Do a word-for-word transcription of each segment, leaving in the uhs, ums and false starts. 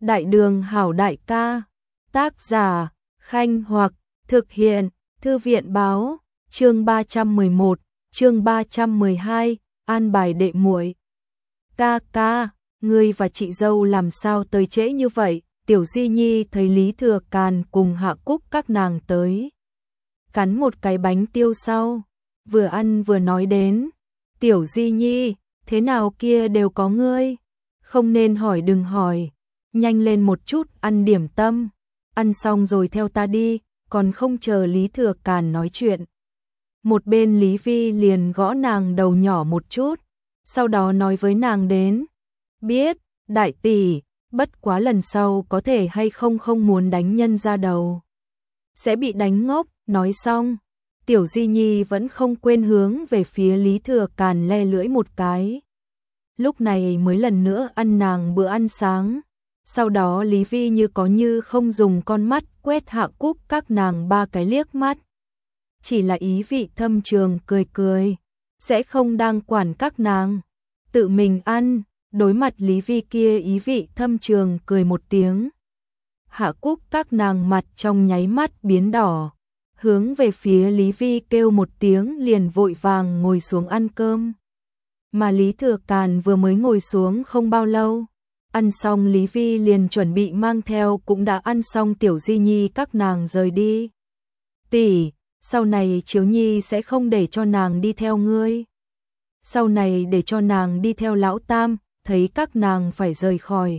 Đại đường hảo đại ca. Tác giả Khanh Hoặc. Thực hiện Thư viện báo. Chương ba trăm mười một, chương ba trăm mười hai, an bài đệ muội. Ca ca, ngươi và chị dâu làm sao tới trễ như vậy? Tiểu Di Nhi thấy Lý Thừa Càn cùng Hạ Cúc các nàng tới, cắn một cái bánh tiêu sau, vừa ăn vừa nói đến. Tiểu Di Nhi, thế nào kia đều có ngươi, không nên hỏi đừng hỏi, nhanh lên một chút ăn điểm tâm, ăn xong rồi theo ta đi. Còn không chờ Lý Thừa Càn nói chuyện, một bên Lý Vi liền gõ nàng đầu nhỏ một chút, sau đó nói với nàng đến. Biết, đại tỷ, bất quá lần sau có thể hay không không muốn đánh nhân ra đầu, sẽ bị đánh ngốc. Nói xong, Tiểu Di Nhi vẫn không quên hướng về phía Lý Thừa Càn le lưỡi một cái. Lúc này mới lần nữa ăn nàng bữa ăn sáng. Sau đó Lý Vi như có như không dùng con mắt quét Hạ Cúc các nàng ba cái liếc mắt. Chỉ là ý vị thâm trường cười cười, sẽ không đang quản các nàng, tự mình ăn. Đối mặt Lý Vi kia ý vị thâm trường cười một tiếng, Hạ Cúc các nàng mặt trong nháy mắt biến đỏ, hướng về phía Lý Vi kêu một tiếng liền vội vàng ngồi xuống ăn cơm. Mà Lý Thừa Càn vừa mới ngồi xuống không bao lâu, ăn xong Lý Vi liền chuẩn bị mang theo cũng đã ăn xong Tiểu Di Nhi các nàng rời đi. Tỷ, sau này Chiếu Nhi sẽ không để cho nàng đi theo ngươi. Sau này để cho nàng đi theo Lão Tam, thấy các nàng phải rời khỏi.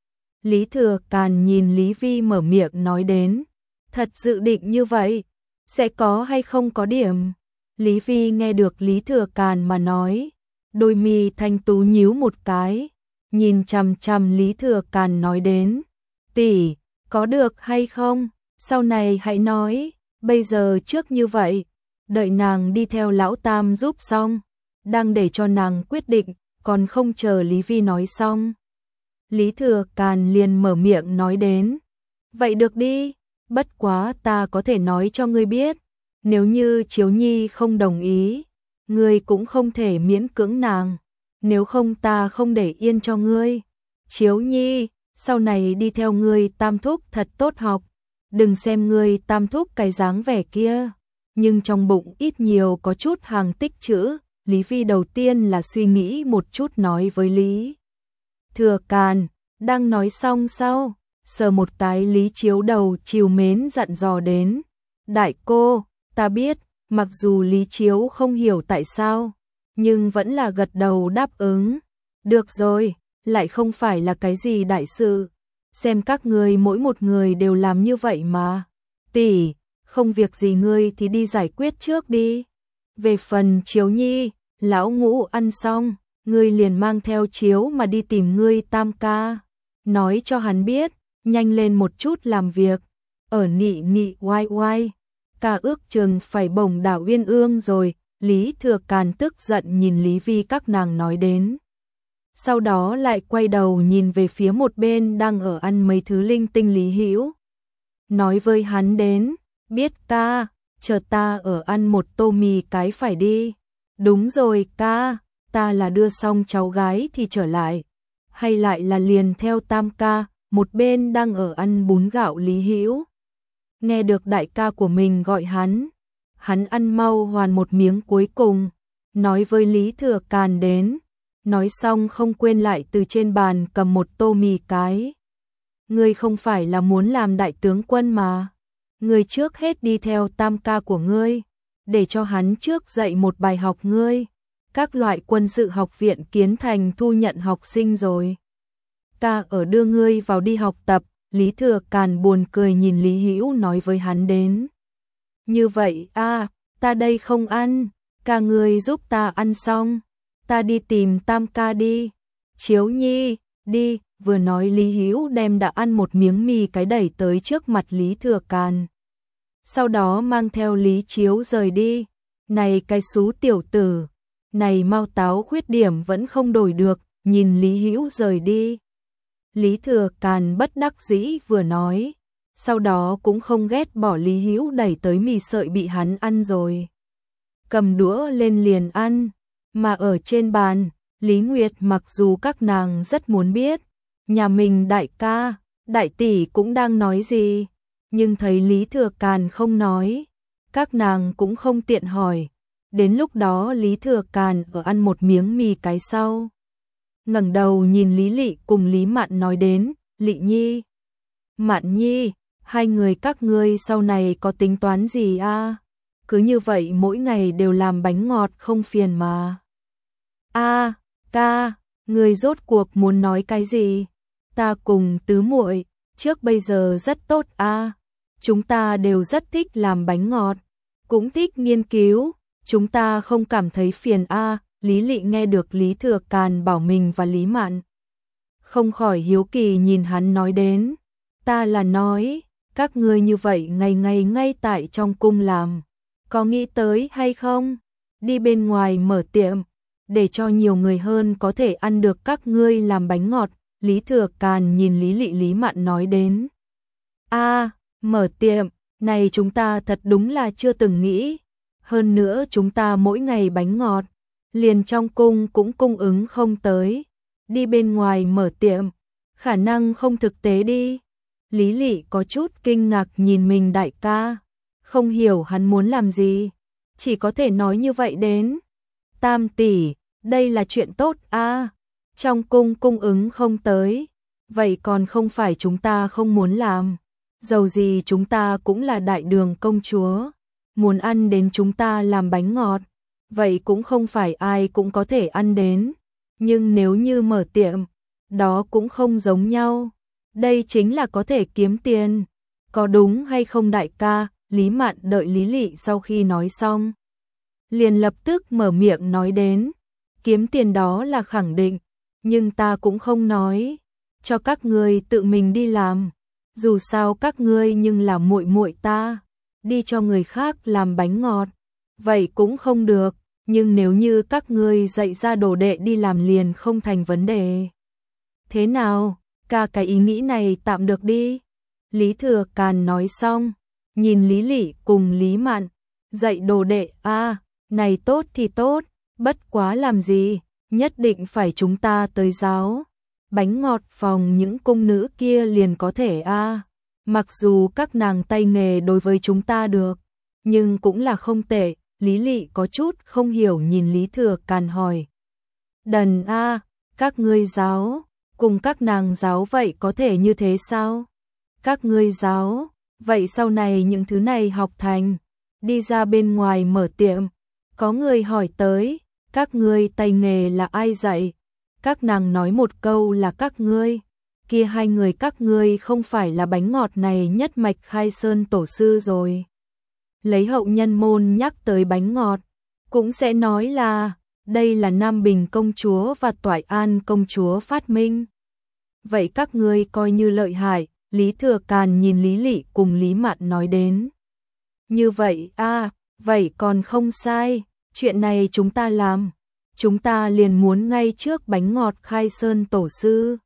Lý Thừa Càn nhìn Lý Vi mở miệng nói đến. Thật dự định như vậy, sẽ có hay không có điểm? Lý Vi nghe được Lý Thừa Càn mà nói, đôi mi thanh tú nhíu một cái, nhìn chằm chằm Lý Thừa Càn nói đến. Tỷ, có được hay không? Sau này hãy nói, bây giờ trước như vậy, đợi nàng đi theo Lão Tam giúp xong, đang để cho nàng quyết định, còn không chờ Lý Vi nói xong. Lý Thừa Càn liền mở miệng nói đến. Vậy được đi, bất quá ta có thể nói cho ngươi biết, nếu như Chiếu Nhi không đồng ý, ngươi cũng không thể miễn cưỡng nàng, nếu không ta không để yên cho ngươi. Chiếu Nhi, sau này đi theo ngươi Tam thúc thật tốt học, đừng xem ngươi Tam thúc cái dáng vẻ kia, nhưng trong bụng ít nhiều có chút hàng tích trữ. Lý Vi đầu tiên là suy nghĩ một chút nói với Lý Thừa Càn, đang nói xong sau, sờ một cái Lý Chiếu đầu trìu mến dặn dò đến. Đại cô, ta biết, mặc dù Lý Chiếu không hiểu tại sao, nhưng vẫn là gật đầu đáp ứng. Được rồi, lại không phải là cái gì đại sự, xem các ngươi mỗi một người đều làm như vậy mà. Tỷ, không việc gì ngươi thì đi giải quyết trước đi. Về phần Chiếu Nhi, lão ngũ ăn xong, ngươi liền mang theo Chiếu mà đi tìm ngươi Tam ca, nói cho hắn biết, nhanh lên một chút làm việc. Ở nị nị oai oai, ca ước chừng phải bổng đảo Uyên Ương rồi. Lý Thừa Càn tức giận nhìn Lý Vi các nàng nói đến. Sau đó lại quay đầu nhìn về phía một bên đang ở ăn mấy thứ linh tinh Lý Hữu, nói với hắn đến. Biết ca, chờ ta ở ăn một tô mì cái phải đi. Đúng rồi ca, ta là đưa xong cháu gái thì trở lại, hay lại là liền theo Tam ca? Một bên đang ở ăn bún gạo Lý Hữu nghe được đại ca của mình gọi hắn, hắn ăn mau hoàn một miếng cuối cùng, nói với Lý Thừa Càn đến. Nói xong không quên lại từ trên bàn cầm một tô mì cái. Ngươi không phải là muốn làm đại tướng quân mà, ngươi trước hết đi theo Tam ca của ngươi, để cho hắn trước dạy một bài học ngươi. Các loại quân sự học viện Kiến Thành thu nhận học sinh rồi, ta ở đưa ngươi vào đi học tập. Lý Thừa Càn buồn cười nhìn Lý Hữu nói với hắn đến. Như vậy a, ta đây không ăn, ca ngươi giúp ta ăn xong, ta đi tìm Tam ca đi. Chiếu Nhi, đi. Vừa nói Lý Hữu đem đã ăn một miếng mì cái đẩy tới trước mặt Lý Thừa Càn, sau đó mang theo Lý Chiếu rời đi. Này cái xú tiểu tử, này mau táo khuyết điểm vẫn không đổi được. Nhìn Lý Hữu rời đi, Lý Thừa Càn bất đắc dĩ vừa nói, sau đó cũng không ghét bỏ Lý Hữu đẩy tới mì sợi bị hắn ăn rồi, cầm đũa lên liền ăn. Mà ở trên bàn, Lý Nguyệt mặc dù các nàng rất muốn biết nhà mình đại ca đại tỷ cũng đang nói gì, nhưng thấy Lý Thừa Càn không nói, các nàng cũng không tiện hỏi. Đến lúc đó Lý Thừa Càn ở ăn một miếng mì cái sau, ngẩng đầu nhìn Lý Lị cùng Lý Mạn nói đến, Lị Nhi, Mạn Nhi, hai người các ngươi sau này có tính toán gì a? Cứ như vậy mỗi ngày đều làm bánh ngọt không phiền mà. A, ca, ngươi rốt cuộc muốn nói cái gì? Ta cùng tứ muội trước bây giờ rất tốt a, chúng ta đều rất thích làm bánh ngọt, cũng thích nghiên cứu, chúng ta không cảm thấy phiền a. Lý Lị nghe được Lý Thừa Càn bảo mình và Lý Mạn, không khỏi hiếu kỳ nhìn hắn nói đến, ta là nói, các ngươi như vậy ngày ngày ngay tại trong cung làm, có nghĩ tới hay không? Đi bên ngoài mở tiệm, để cho nhiều người hơn có thể ăn được các ngươi làm bánh ngọt. Lý Thừa Càn nhìn Lý Lị Lý Mạn nói đến, a, mở tiệm, này chúng ta thật đúng là chưa từng nghĩ, hơn nữa chúng ta mỗi ngày bánh ngọt, liền trong cung cũng cung ứng không tới, đi bên ngoài mở tiệm, khả năng không thực tế đi. Lý Lị có chút kinh ngạc nhìn mình đại ca, không hiểu hắn muốn làm gì, chỉ có thể nói như vậy đến, tam tỷ, đây là chuyện tốt a, trong cung cung ứng không tới, vậy còn không phải chúng ta không muốn làm, dầu gì chúng ta cũng là đại đường công chúa, muốn ăn đến chúng ta làm bánh ngọt, vậy cũng không phải ai cũng có thể ăn đến, nhưng nếu như mở tiệm, đó cũng không giống nhau, đây chính là có thể kiếm tiền, có đúng hay không đại ca? Lý Mạn đợi Lý Lị sau khi nói xong, liền lập tức mở miệng nói đến, kiếm tiền đó là khẳng định, nhưng ta cũng không nói, cho các ngươi tự mình đi làm, dù sao các ngươi nhưng là muội muội ta, đi cho người khác làm bánh ngọt, vậy cũng không được, nhưng nếu như các ngươi dạy ra đồ đệ đi làm liền không thành vấn đề. Thế nào, ca cái ý nghĩ này tạm được đi. Lý Thừa Càn nói xong, nhìn Lý Lị cùng Lý Mạn, dạy đồ đệ, a, này tốt thì tốt, bất quá làm gì, nhất định phải chúng ta tới giáo. Bánh ngọt phòng những cung nữ kia liền có thể a, mặc dù các nàng tay nghề đối với chúng ta được, nhưng cũng là không tệ. Lý Lị có chút không hiểu nhìn Lý Thừa Càn hỏi, đần a, các ngươi giáo, cùng các nàng giáo vậy có thể như thế sao? Các ngươi giáo, vậy sau này những thứ này học thành, đi ra bên ngoài mở tiệm, có người hỏi tới, các ngươi tay nghề là ai dạy? Các nàng nói một câu là các ngươi, kia hai người các ngươi không phải là bánh ngọt này nhất mạch khai sơn tổ sư rồi. Lấy hậu nhân môn nhắc tới bánh ngọt, cũng sẽ nói là, đây là Nam Bình công chúa và Toại An công chúa phát minh. Vậy các ngươi coi như lợi hại. Lý Thừa Càn nhìn Lý Lị cùng Lý Mạn nói đến, như vậy a, vậy còn không sai, chuyện này chúng ta làm, chúng ta liền muốn ngay trước bánh ngọt khai sơn tổ sư,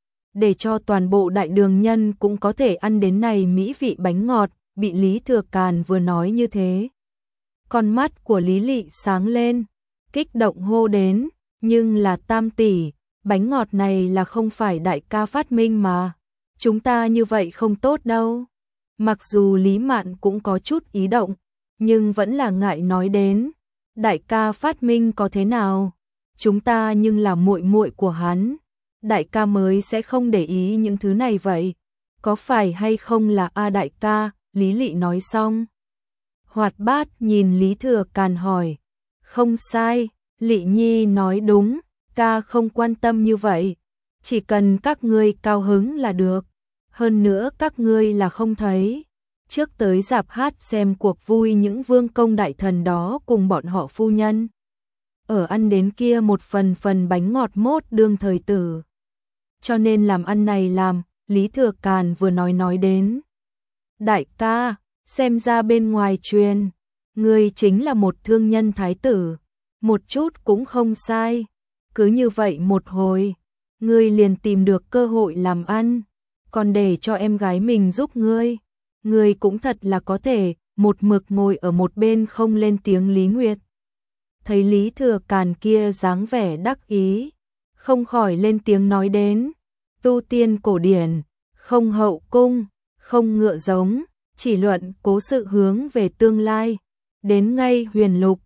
để cho toàn bộ đại đường nhân cũng có thể ăn đến này mỹ vị bánh ngọt. Bị Lý Thừa Càn vừa nói như thế, con mắt của Lý Lị sáng lên, kích động hô đến, nhưng là tam tỷ, bánh ngọt này là không phải đại ca phát minh mà, chúng ta như vậy không tốt đâu. Mặc dù Lý Mạn cũng có chút ý động, nhưng vẫn là ngại nói đến, đại ca phát minh có thế nào, chúng ta nhưng là muội muội của hắn, đại ca mới sẽ không để ý những thứ này vậy, có phải hay không là a đại ca? Lý Lị nói xong, hoạt bát nhìn Lý Thừa Càn hỏi, không sai, Lị Nhi nói đúng, ca không quan tâm như vậy, chỉ cần các ngươi cao hứng là được, hơn nữa các ngươi là không thấy, trước tới rạp hát xem cuộc vui những vương công đại thần đó cùng bọn họ phu nhân, ở ăn đến kia một phần phần bánh ngọt mốt đương thời tử, cho nên làm ăn này làm. Lý Thừa Càn vừa nói nói đến, đại ca, xem ra bên ngoài truyền, ngươi chính là một thương nhân thái tử, một chút cũng không sai, cứ như vậy một hồi, ngươi liền tìm được cơ hội làm ăn, còn để cho em gái mình giúp ngươi, ngươi cũng thật là có thể. Một mực ngồi ở một bên không lên tiếng Lý Nguyệt, thấy Lý Thừa Càn kia dáng vẻ đắc ý, không khỏi lên tiếng nói đến, tu tiên cổ điển, không hậu cung, không ngựa giống, chỉ luận cố sự hướng về tương lai. Đến ngay huyền lục,